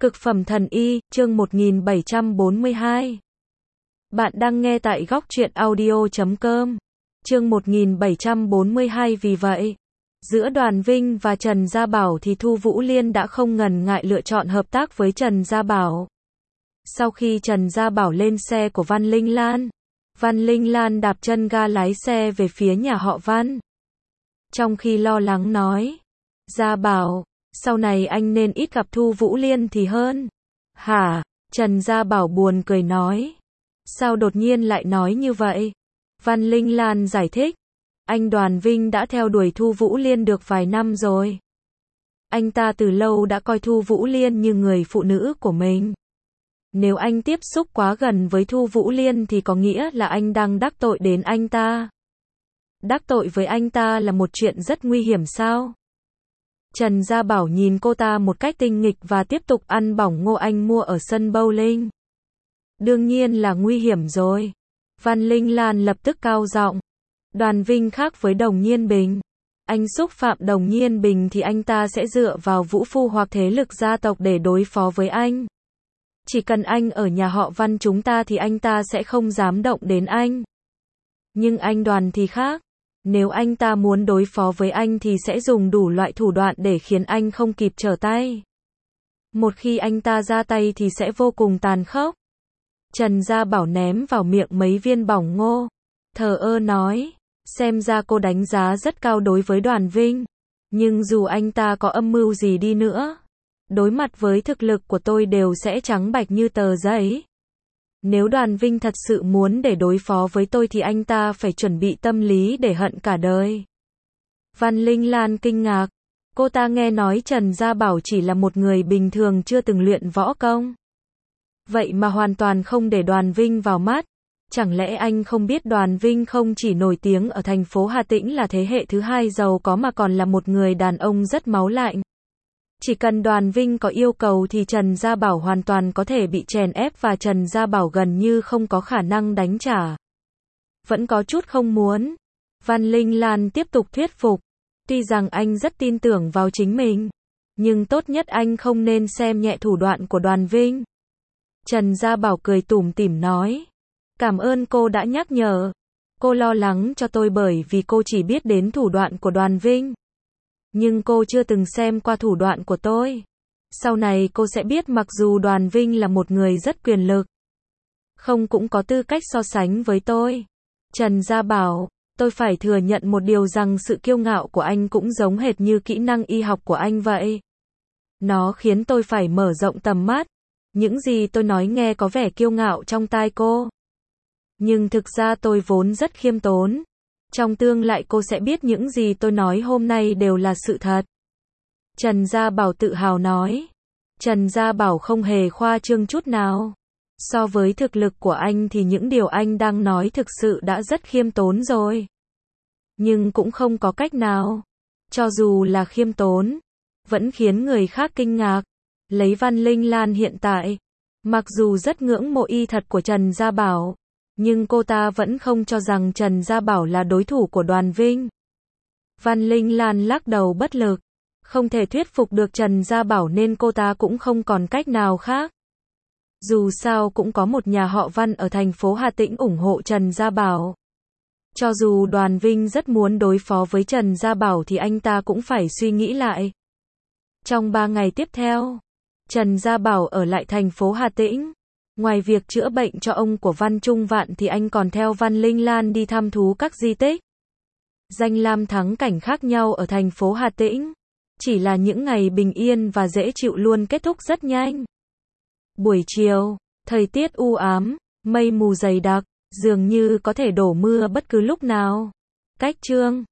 Cực phẩm thần y, chương 1742. Bạn đang nghe tại góc truyện audio.com. Chương 1742. Vì vậy, giữa Đoàn Vinh và Trần Gia Bảo thì Thu Vũ Liên đã không ngần ngại lựa chọn hợp tác với Trần Gia Bảo. Sau khi Trần Gia Bảo lên xe của Văn Linh Lan đạp chân ga lái xe về phía nhà họ Văn. Trong khi lo lắng nói, Gia Bảo, sau này anh nên ít gặp Thu Vũ Liên thì hơn. Hả? Trần Gia Bảo buồn cười nói. Sao đột nhiên lại nói như vậy? Văn Linh Lan giải thích. Anh Đoàn Vinh đã theo đuổi Thu Vũ Liên được vài năm rồi. Anh ta từ lâu đã coi Thu Vũ Liên như người phụ nữ của mình. Nếu anh tiếp xúc quá gần với Thu Vũ Liên thì có nghĩa là anh đang đắc tội đến anh ta. Đắc tội với anh ta là một chuyện rất nguy hiểm sao? Trần Gia Bảo nhìn cô ta một cách tinh nghịch và tiếp tục ăn bỏng ngô anh mua ở sân bowling. Đương nhiên là nguy hiểm rồi. Văn Linh Lan lập tức cao giọng. Đoàn Vinh khác với Đồng Nhiên Bình. Anh xúc phạm Đồng Nhiên Bình thì anh ta sẽ dựa vào vũ phu hoặc thế lực gia tộc để đối phó với anh. Chỉ cần anh ở nhà họ Văn chúng ta thì anh ta sẽ không dám động đến anh. Nhưng anh Đoàn thì khác. Nếu anh ta muốn đối phó với anh thì sẽ dùng đủ loại thủ đoạn để khiến anh không kịp trở tay. Một khi anh ta ra tay thì sẽ vô cùng tàn khốc. Trần Gia Bảo ném vào miệng mấy viên bỏng ngô. Thờ ơ nói, xem ra cô đánh giá rất cao đối với Đoàn Vinh. Nhưng dù anh ta có âm mưu gì đi nữa, đối mặt với thực lực của tôi đều sẽ trắng bạch như tờ giấy. Nếu Đoàn Vinh thật sự muốn để đối phó với tôi thì anh ta phải chuẩn bị tâm lý để hận cả đời. Văn Linh Lan kinh ngạc. Cô ta nghe nói Trần Gia Bảo chỉ là một người bình thường chưa từng luyện võ công. Vậy mà hoàn toàn không để Đoàn Vinh vào mắt. Chẳng lẽ anh không biết Đoàn Vinh không chỉ nổi tiếng ở thành phố Hà Tĩnh là thế hệ thứ hai giàu có mà còn là một người đàn ông rất máu lạnh. Chỉ cần Đoàn Vinh có yêu cầu thì Trần Gia Bảo hoàn toàn có thể bị chèn ép và Trần Gia Bảo gần như không có khả năng đánh trả. Vẫn có chút không muốn. Văn Linh Lan tiếp tục thuyết phục. Tuy rằng anh rất tin tưởng vào chính mình, nhưng tốt nhất anh không nên xem nhẹ thủ đoạn của Đoàn Vinh. Trần Gia Bảo cười tủm tỉm nói. Cảm ơn cô đã nhắc nhở. Cô lo lắng cho tôi bởi vì cô chỉ biết đến thủ đoạn của Đoàn Vinh. Nhưng cô chưa từng xem qua thủ đoạn của tôi. Sau này cô sẽ biết mặc dù Đoàn Vinh là một người rất quyền lực, không cũng có tư cách so sánh với tôi. Trần Gia Bảo, tôi phải thừa nhận một điều rằng sự kiêu ngạo của anh cũng giống hệt như kỹ năng y học của anh vậy. Nó khiến tôi phải mở rộng tầm mắt. Những gì tôi nói nghe có vẻ kiêu ngạo trong tai cô. Nhưng thực ra tôi vốn rất khiêm tốn. Trong tương lai cô sẽ biết những gì tôi nói hôm nay đều là sự thật. Trần Gia Bảo tự hào nói. Trần Gia Bảo không hề khoa trương chút nào. So với thực lực của anh thì những điều anh đang nói thực sự đã rất khiêm tốn rồi. Nhưng cũng không có cách nào. Cho dù là khiêm tốn, vẫn khiến người khác kinh ngạc. Lấy Văn Linh Lan hiện tại, mặc dù rất ngưỡng mộ y thuật của Trần Gia Bảo, nhưng cô ta vẫn không cho rằng Trần Gia Bảo là đối thủ của Đoàn Vinh. Văn Linh Lan lắc đầu bất lực. Không thể thuyết phục được Trần Gia Bảo nên cô ta cũng không còn cách nào khác. Dù sao cũng có một nhà họ Văn ở thành phố Hà Tĩnh ủng hộ Trần Gia Bảo. Cho dù Đoàn Vinh rất muốn đối phó với Trần Gia Bảo thì anh ta cũng phải suy nghĩ lại. Trong 3 ngày tiếp theo, Trần Gia Bảo ở lại thành phố Hà Tĩnh. Ngoài việc chữa bệnh cho ông của Văn Trung Vạn thì anh còn theo Văn Linh Lan đi thăm thú các di tích, danh lam thắng cảnh khác nhau ở thành phố Hà Tĩnh. Chỉ là những ngày bình yên và dễ chịu luôn kết thúc rất nhanh. Buổi chiều, thời tiết u ám, mây mù dày đặc, dường như có thể đổ mưa bất cứ lúc nào. Cách chương